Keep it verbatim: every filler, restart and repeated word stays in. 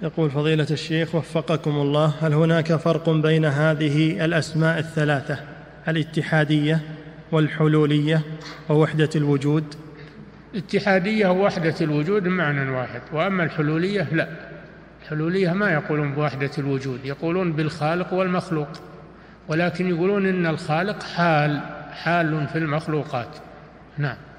يقول فضيلة الشيخ وفقكم الله، هل هناك فرق بين هذه الأسماء الثلاثة، الاتحادية والحلولية ووحدة الوجود؟ الاتحادية ووحدة الوجود معنى واحد، وأما الحلولية لا، الحلولية ما يقولون بوحدة الوجود، يقولون بالخالق والمخلوق، ولكن يقولون إن الخالق حال حال في المخلوقات. نعم.